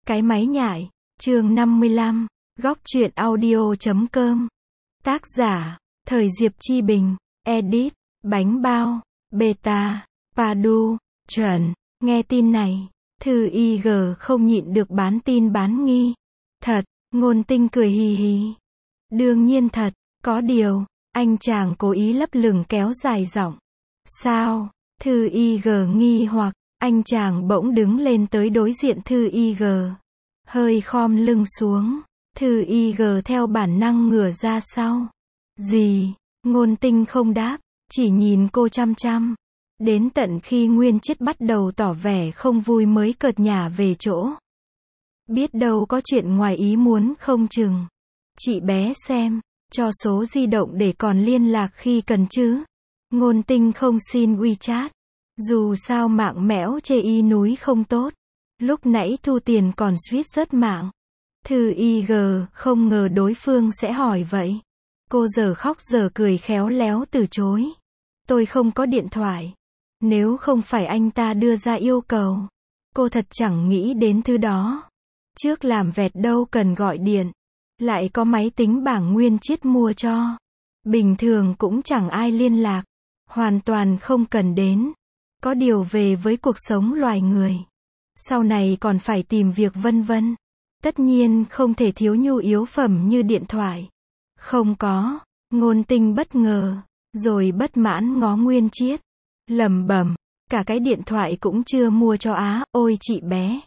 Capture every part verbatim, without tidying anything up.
Cái máy nhại, chương năm mươi lăm, góc truyện audio chấm com. Tác giả, Thời Diệp Chi Bình, edit, Bánh Bao, Beta, Padu, chuẩn, nghe tin này, Thư i giê không nhịn được bán tin bán nghi. Thật, Ngôn Tinh cười hì hì. Đương nhiên thật, có điều, anh chàng cố ý lấp lửng kéo dài giọng. Sao? Thư i giê nghi hoặc, anh chàng bỗng đứng lên tới đối diện Thư i giê. Hơi khom lưng xuống, Thư i giê theo bản năng ngửa ra sau. Gì? Ngôn Tinh không đáp, chỉ nhìn cô chăm chăm. Đến tận khi Nguyên Chiết bắt đầu tỏ vẻ không vui mới cợt nhả về chỗ. Biết đâu có chuyện ngoài ý muốn không chừng. Chị bé xem, cho số di động để còn liên lạc khi cần chứ. Ngôn Tinh không xin WeChat. Dù sao mạng mẽo chê y núi không tốt. Lúc nãy thu tiền còn suýt rớt mạng. Thư i giê không ngờ đối phương sẽ hỏi vậy. Cô giờ khóc giờ cười khéo léo từ chối. Tôi không có điện thoại. Nếu không phải anh ta đưa ra yêu cầu, cô thật chẳng nghĩ đến thứ đó. Trước làm vẹt đâu cần gọi điện. Lại có máy tính bảng Nguyên Chiết mua cho. Bình thường cũng chẳng ai liên lạc. Hoàn toàn không cần đến. Có điều về với cuộc sống loài người. Sau này còn phải tìm việc vân vân. Tất nhiên không thể thiếu nhu yếu phẩm như điện thoại. Không có. Ngôn Tinh bất ngờ. Rồi bất mãn ngó Nguyên Chiết. Lẩm bẩm, cả cái điện thoại cũng chưa mua cho á, ôi chị bé.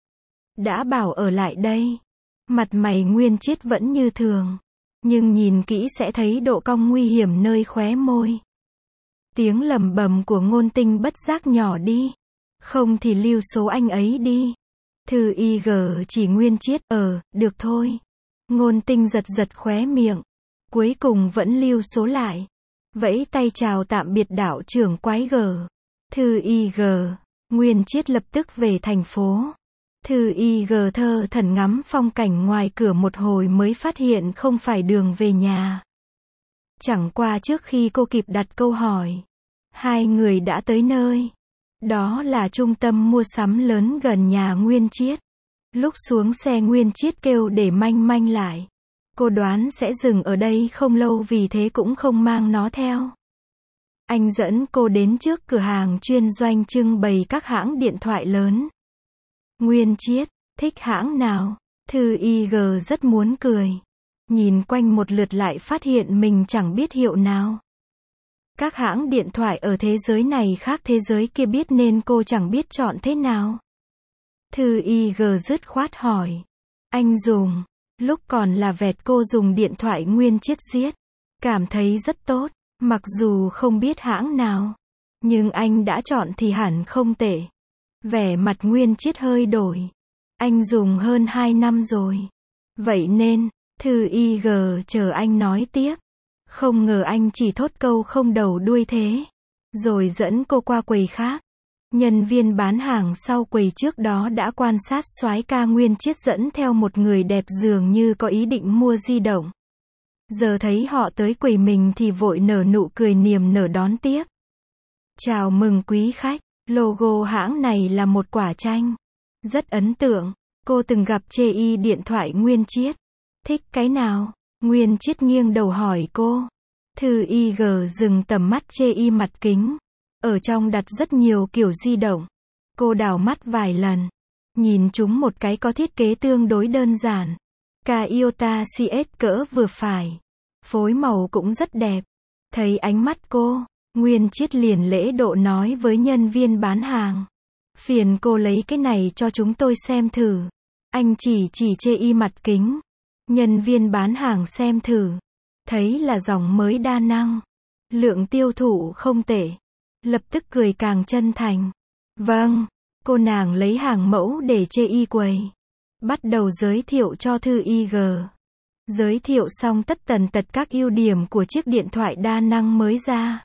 Đã bảo ở lại đây. Mặt mày Nguyên Chiết vẫn như thường. Nhưng nhìn kỹ sẽ thấy độ cong nguy hiểm nơi khóe môi. Tiếng lẩm bẩm của Ngôn Tinh bất giác nhỏ đi. Không thì lưu số anh ấy đi. Thư i giê chỉ Nguyên Chiết, ờ, được thôi. Ngôn Tinh giật giật khóe miệng. Cuối cùng vẫn lưu số lại. Vẫy tay chào tạm biệt đạo trưởng quái gờ. Thư i giê, Nguyên Chiết lập tức về thành phố. Thư i giê thơ thẩn ngắm phong cảnh ngoài cửa một hồi mới phát hiện không phải đường về nhà. Chẳng qua trước khi cô kịp đặt câu hỏi, hai người đã tới nơi. Đó là trung tâm mua sắm lớn gần nhà Nguyên Chiết. Lúc xuống xe Nguyên Chiết kêu để manh manh lại. Cô đoán sẽ dừng ở đây không lâu vì thế cũng không mang nó theo. Anh dẫn cô đến trước cửa hàng chuyên doanh trưng bày các hãng điện thoại lớn. Nguyên Chiết, thích hãng nào? Thư i giê rất muốn cười. Nhìn quanh một lượt lại phát hiện mình chẳng biết hiệu nào. Các hãng điện thoại ở thế giới này khác thế giới kia biết nên cô chẳng biết chọn thế nào. Thư i giê dứt khoát hỏi. Anh dùng. Lúc còn là vẹt cô dùng điện thoại Nguyên Chiết giết. Cảm thấy rất tốt. Mặc dù không biết hãng nào. Nhưng anh đã chọn thì hẳn không tệ. Vẻ mặt Nguyên Chiết hơi đổi. Anh dùng hơn hai năm rồi. Vậy nên, Thư i giê chờ anh nói tiếp. Không ngờ anh chỉ thốt câu không đầu đuôi thế. Rồi dẫn cô qua quầy khác. Nhân viên bán hàng sau quầy trước đó đã quan sát soái ca Nguyên Chiết dẫn theo một người đẹp dường như có ý định mua di động. Giờ thấy họ tới quầy mình thì vội nở nụ cười niềm nở đón tiếp. Chào mừng quý khách, logo hãng này là một quả chanh. Rất ấn tượng, cô từng gặp chê y điện thoại Nguyên Chiết. Thích cái nào? Nguyên Chiết nghiêng đầu hỏi cô. Thư i giê dừng tầm mắt chê y mặt kính. Ở trong đặt rất nhiều kiểu di động. Cô đảo mắt vài lần. Nhìn chúng một cái có thiết kế tương đối đơn giản. Ca Iota xê ét cỡ vừa phải. Phối màu cũng rất đẹp. Thấy ánh mắt cô, Nguyên Chiết liền lễ độ nói với nhân viên bán hàng. Phiền cô lấy cái này cho chúng tôi xem thử. Anh chỉ chỉ chê y mặt kính. Nhân viên bán hàng xem thử. Thấy là dòng mới đa năng. Lượng tiêu thụ không tệ. Lập tức cười càng chân thành. Vâng, cô nàng lấy hàng mẫu để chê y quầy. Bắt đầu giới thiệu cho Thư i giê. Giới thiệu xong tất tần tật các ưu điểm của chiếc điện thoại đa năng mới ra.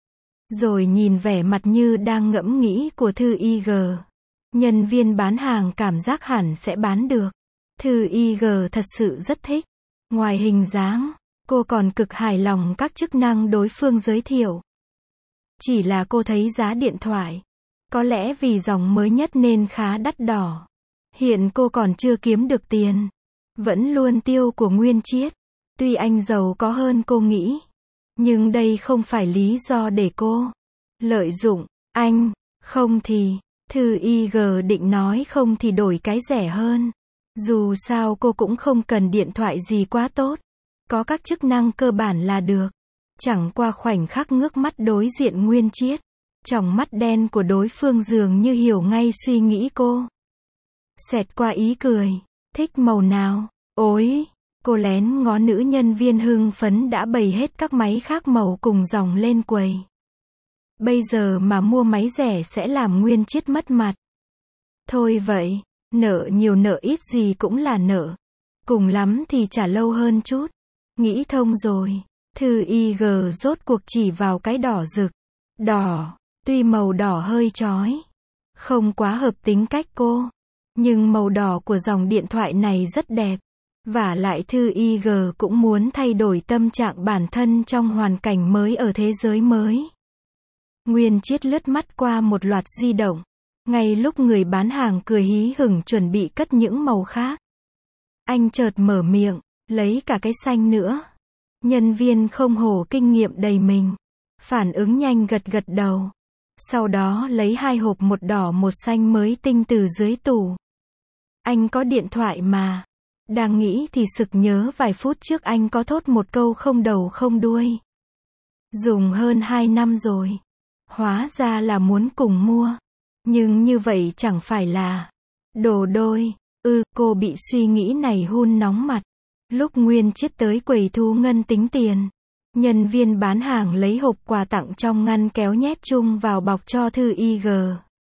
Rồi nhìn vẻ mặt như đang ngẫm nghĩ của Thư i giê. Nhân viên bán hàng cảm giác hẳn sẽ bán được. Thư i giê thật sự rất thích. Ngoài hình dáng, cô còn cực hài lòng các chức năng đối phương giới thiệu. Chỉ là cô thấy giá điện thoại. Có lẽ vì dòng mới nhất nên khá đắt đỏ. Hiện cô còn chưa kiếm được tiền. Vẫn luôn tiêu của Nguyên Chiết. Tuy anh giàu có hơn cô nghĩ. Nhưng đây không phải lý do để cô lợi dụng anh. Không thì, Thư Y G định nói không thì đổi cái rẻ hơn. Dù sao cô cũng không cần điện thoại gì quá tốt. Có các chức năng cơ bản là được. Chẳng qua khoảnh khắc ngước mắt đối diện Nguyên Chiết. Tròng mắt đen của đối phương dường như hiểu ngay suy nghĩ cô. Xẹt qua ý cười. Thích màu nào? Ôi! Cô lén ngó nữ nhân viên hưng phấn đã bày hết các máy khác màu cùng dòng lên quầy. Bây giờ mà mua máy rẻ sẽ làm Nguyên Chiết mất mặt. Thôi vậy, nợ nhiều nợ ít gì cũng là nợ. Cùng lắm thì trả lâu hơn chút. Nghĩ thông rồi. Thư Y G rốt cuộc chỉ vào cái đỏ rực. Đỏ, tuy màu đỏ hơi chói. Không quá hợp tính cách cô. Nhưng màu đỏ của dòng điện thoại này rất đẹp. Vả lại Thư Y G cũng muốn thay đổi tâm trạng bản thân trong hoàn cảnh mới ở thế giới mới. Nguyên Chiết lướt mắt qua một loạt di động. Ngay lúc người bán hàng cười hí hửng chuẩn bị cất những màu khác. Anh chợt mở miệng, lấy cả cái xanh nữa. Nhân viên không hổ kinh nghiệm đầy mình. Phản ứng nhanh gật gật đầu. Sau đó lấy hai hộp một đỏ một xanh mới tinh từ dưới tủ. Anh có điện thoại mà. Đang nghĩ thì sực nhớ vài phút trước anh có thốt một câu không đầu không đuôi. Dùng hơn hai năm rồi. Hóa ra là muốn cùng mua. Nhưng như vậy chẳng phải là đồ đôi. Ừ, cô bị suy nghĩ này hun nóng mặt. Lúc Nguyên Chiết tới quầy thu ngân tính tiền. Nhân viên bán hàng lấy hộp quà tặng trong ngăn kéo nhét chung vào bọc cho Thư Y G.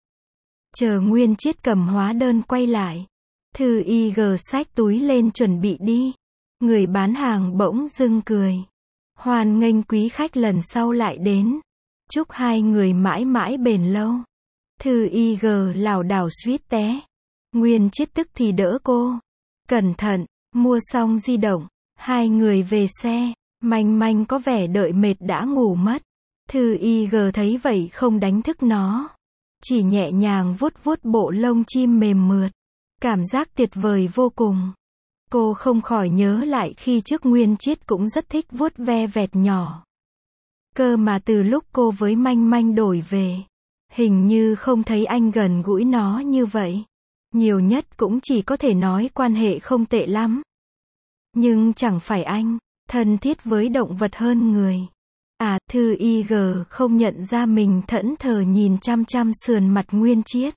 Chờ Nguyên Chiết cầm hóa đơn quay lại. Thư Y G xách túi lên chuẩn bị đi. Người bán hàng bỗng dưng cười. Hoan nghênh quý khách lần sau lại đến. Chúc hai người mãi mãi bền lâu. Thư Y G lảo đảo suýt té. Nguyên Chiết tức thì đỡ cô. Cẩn thận, mua xong di động. Hai người về xe. Manh Manh có vẻ đợi mệt đã ngủ mất. Thư Y G thấy vậy không đánh thức nó. Chỉ nhẹ nhàng vuốt vuốt bộ lông chim mềm mượt. Cảm giác tuyệt vời vô cùng. Cô không khỏi nhớ lại khi trước Nguyên Chiết cũng rất thích vuốt ve vẹt nhỏ. Cơ mà từ lúc cô với Manh Manh đổi về, hình như không thấy anh gần gũi nó như vậy. Nhiều nhất cũng chỉ có thể nói quan hệ không tệ lắm. Nhưng chẳng phải anh thân thiết với động vật hơn người. À, Thư Y G không nhận ra mình thẫn thờ nhìn chăm chăm sườn mặt Nguyên Chiết.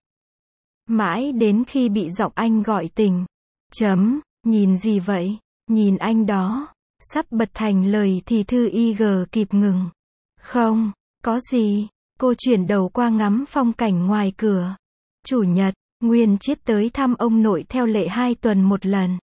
Mãi đến khi bị giọng anh gọi tỉnh. Chấm, nhìn gì vậy? Nhìn anh đó. Sắp bật thành lời thì Thư Y G kịp ngừng. Không, có gì. Cô chuyển đầu qua ngắm phong cảnh ngoài cửa. Chủ nhật, Nguyên Chiết tới thăm ông nội theo lệ hai tuần một lần.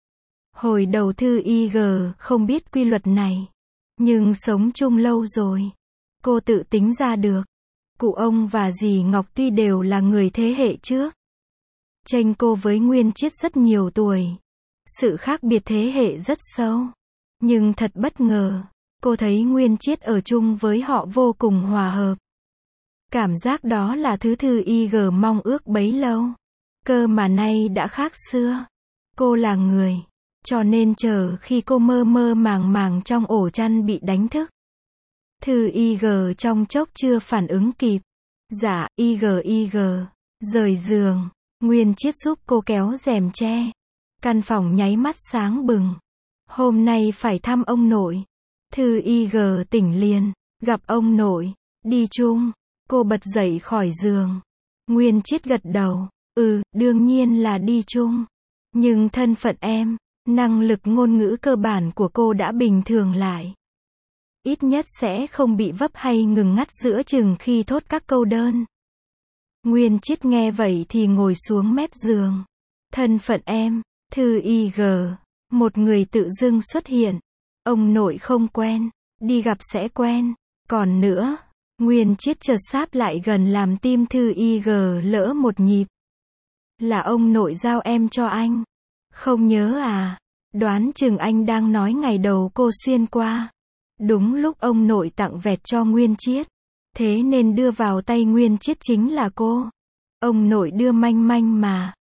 Hồi đầu Thư Y G không biết quy luật này. Nhưng sống chung lâu rồi. Cô tự tính ra được. Cụ ông và dì Ngọc tuy đều là người thế hệ trước. Chênh cô với Nguyên Chiết rất nhiều tuổi. Sự khác biệt thế hệ rất sâu. Nhưng thật bất ngờ. Cô thấy Nguyên Chiết ở chung với họ vô cùng hòa hợp. Cảm giác đó là thứ Thư Y G mong ước bấy lâu. Cơ mà nay đã khác xưa. Cô là người. Cho nên chờ khi cô mơ mơ màng màng trong ổ chăn bị đánh thức. Thư Y G trong chốc chưa phản ứng kịp. Dạ, Y G Y G. Rời giường. Nguyên Chiết giúp cô kéo rèm che. Căn phòng nháy mắt sáng bừng. Hôm nay phải thăm ông nội. Thư Y G tỉnh liền. Gặp ông nội. Đi chung. Cô bật dậy khỏi giường. Nguyên Chiết gật đầu. Ừ, đương nhiên là đi chung. Nhưng thân phận em, năng lực ngôn ngữ cơ bản của cô đã bình thường lại. Ít nhất sẽ không bị vấp hay ngừng ngắt giữa chừng khi thốt các câu đơn. Nguyên Chiết nghe vậy thì ngồi xuống mép giường. Thân phận em, Thư Y G, một người tự dưng xuất hiện. Ông nội không quen, đi gặp sẽ quen. Còn nữa, Nguyên Chiết chợt sáp lại gần làm tim Thư Y G lỡ một nhịp. Là ông nội giao em cho anh. Không nhớ à? Đoán chừng anh đang nói ngày đầu cô xuyên qua. Đúng lúc ông nội tặng vẹt cho Nguyên Chiết. Thế nên đưa vào tay Nguyên Chiết chính là cô. Ông nội đưa Manh Manh mà.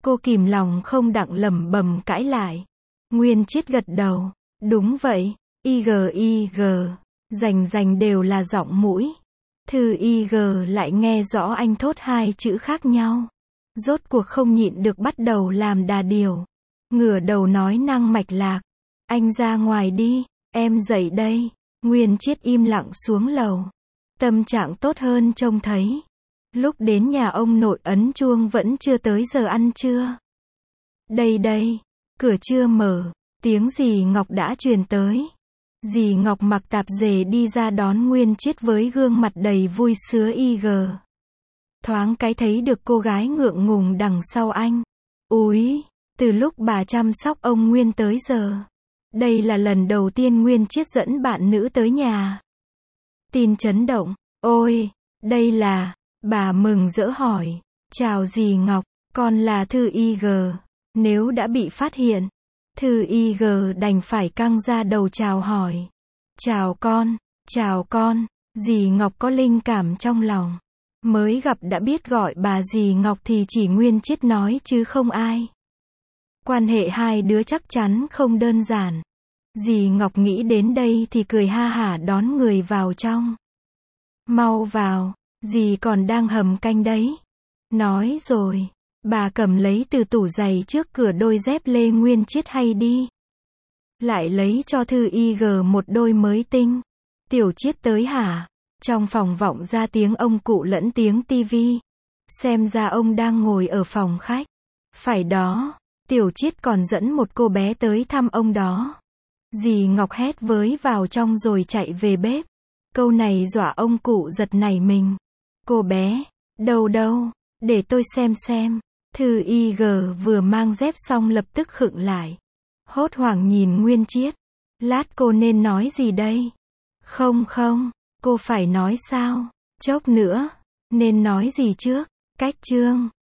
Cô kìm lòng không đặng lẩm bẩm cãi lại. Nguyên Chiết gật đầu. Đúng vậy, i giê i giê, rành rành đều là giọng mũi. Thư i giê lại nghe rõ anh thốt hai chữ khác nhau. Rốt cuộc không nhịn được bắt đầu làm đà điểu. Ngửa đầu nói năng mạch lạc. Anh ra ngoài đi, em dậy đây. Nguyên Chiết im lặng xuống lầu. Tâm trạng tốt hơn trông thấy. Lúc đến nhà ông nội ấn chuông vẫn chưa tới giờ ăn trưa. Đây đây, cửa chưa mở, tiếng dì Ngọc đã truyền tới. Dì Ngọc mặc tạp dề đi ra đón Nguyên Chiết với gương mặt đầy vui sứa i giê. Thoáng cái thấy được cô gái ngượng ngùng đằng sau anh. Úi, từ lúc bà chăm sóc ông Nguyên tới giờ. Đây là lần đầu tiên Nguyên Chiết dẫn bạn nữ tới nhà. Tin chấn động. Ôi, đây là, bà mừng rỡ hỏi. Chào dì Ngọc, con là Thư i giê. Nếu đã bị phát hiện, Thư i giê đành phải căng ra đầu chào hỏi. Chào con, chào con, dì Ngọc có linh cảm trong lòng. Mới gặp đã biết gọi bà dì Ngọc thì chỉ Nguyên Chiết nói chứ không ai. Quan hệ hai đứa chắc chắn không đơn giản. Dì Ngọc nghĩ đến đây thì cười ha hả đón người vào trong. Mau vào, dì còn đang hầm canh đấy. Nói rồi, bà cầm lấy từ tủ giày trước cửa đôi dép lê Nguyên Chiết hay đi. Lại lấy cho Thư i giê một đôi mới tinh. Tiểu Chiết tới hả? Trong phòng vọng ra tiếng ông cụ lẫn tiếng tivi. Xem ra ông đang ngồi ở phòng khách. Phải đó, Tiểu Chiết còn dẫn một cô bé tới thăm ông đó. Dì Ngọc hét với vào trong rồi chạy về bếp. Câu này dọa ông cụ giật nảy mình. Cô bé, đâu đâu, để tôi xem xem. Thư i giê vừa mang dép xong lập tức khựng lại. Hốt hoảng nhìn Nguyên Chiết. Lát cô nên nói gì đây? Không không, cô phải nói sao? Chốc nữa, nên nói gì trước? Cách chương.